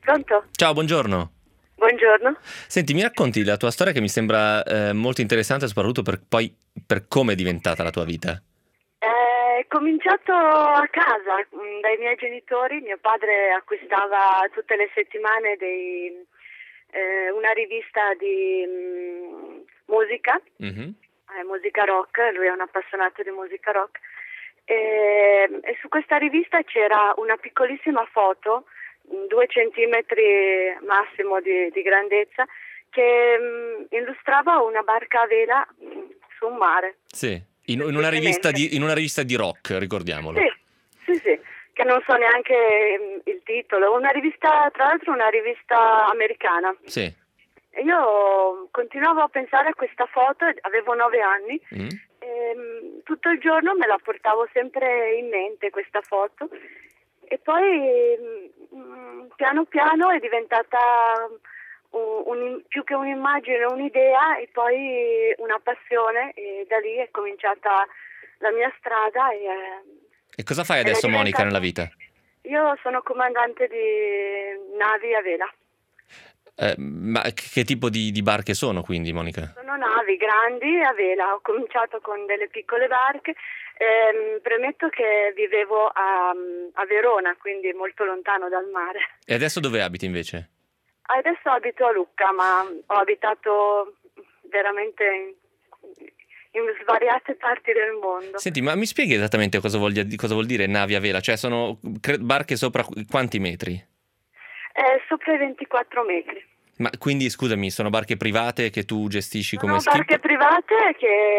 Pronto? Ciao, buongiorno. Buongiorno. Senti, mi racconti la tua storia che mi sembra molto interessante, soprattutto per come è diventata la tua vita. È cominciato a casa dai miei genitori. Mio padre acquistava tutte le settimane una rivista di musica, Mhm. musica rock. Lui è un appassionato di musica rock. E su questa rivista c'era una piccolissima foto, 2 centimetri massimo di grandezza, che illustrava una barca a vela su un mare. Sì, in una rivista Semplicemente. in una rivista di rock, ricordiamolo. Sì, che non so neanche il titolo. Una rivista, tra l'altro una rivista americana. Sì. E io continuavo a pensare a questa foto, avevo 9 anni, Mm. e tutto il giorno me la portavo sempre in mente questa foto. E poi piano piano è diventata più che un'immagine, un'idea e poi una passione, e da lì è cominciata la mia strada E cosa fai ed è adesso, Monica, nella diventata... vita? Io sono comandante di navi a vela. Ma che tipo di barche sono, quindi, Monica? Sono navi grandi a vela, ho cominciato con delle piccole barche. Premetto che vivevo a Verona, quindi molto lontano dal mare. E adesso dove abiti, invece? Adesso abito a Lucca, ma ho abitato veramente in svariate parti del mondo. Senti, ma mi spieghi esattamente cosa vuol dire navi a vela? Cioè, sono barche sopra quanti metri? Sopra i 24 metri. Ma quindi, scusami, sono barche private che tu gestisci come Sono barche skipper? private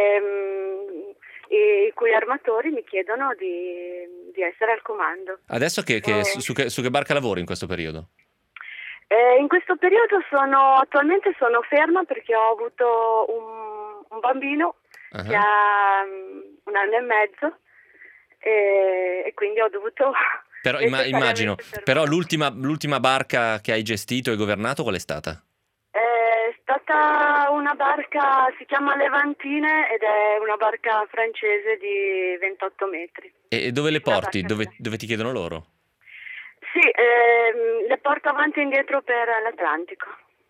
i cui armatori mi chiedono di essere al comando. Adesso su che barca lavori in questo periodo? In questo periodo attualmente sono ferma perché ho avuto un bambino che Ah. ha 1 anno e mezzo e quindi ho dovuto Però immagino, necessariamente però fermarmi. l'ultima barca che hai gestito e governato qual è stata? È stata una barca, si chiama Levantine ed è una barca francese di 28 metri. E dove le Una porti? barca vela. Dove ti chiedono loro? Sì, le porto avanti e indietro per l'Atlantico.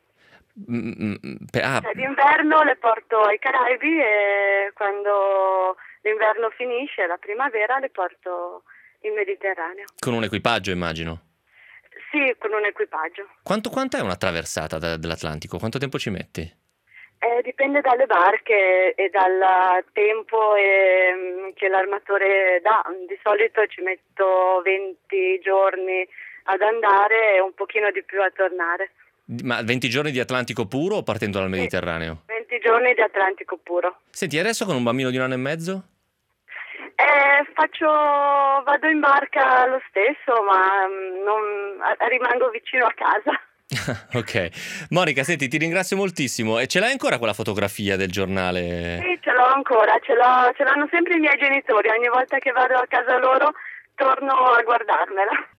Cioè, d'inverno le porto ai Caraibi e quando l'inverno finisce, la primavera, le porto in Mediterraneo. Con un equipaggio, immagino. Sì, con un equipaggio. Quanto è una traversata dell'Atlantico? Quanto tempo ci metti? Dipende dalle barche e dal tempo che l'armatore dà. Di solito ci metto 20 giorni ad andare e un pochino di più a tornare. Ma 20 giorni di Atlantico puro o partendo dal Sì, Mediterraneo? 20 giorni di Atlantico puro. Senti, adesso con un bambino di 1 anno e mezzo? Vado in barca lo stesso, ma rimango vicino a casa. Ok. Monica, senti, ti ringrazio moltissimo. E ce l'hai ancora quella fotografia del giornale? Sì, ce l'ho ancora, ce l'hanno sempre i miei genitori. Ogni volta che vado a casa loro torno a guardarmela.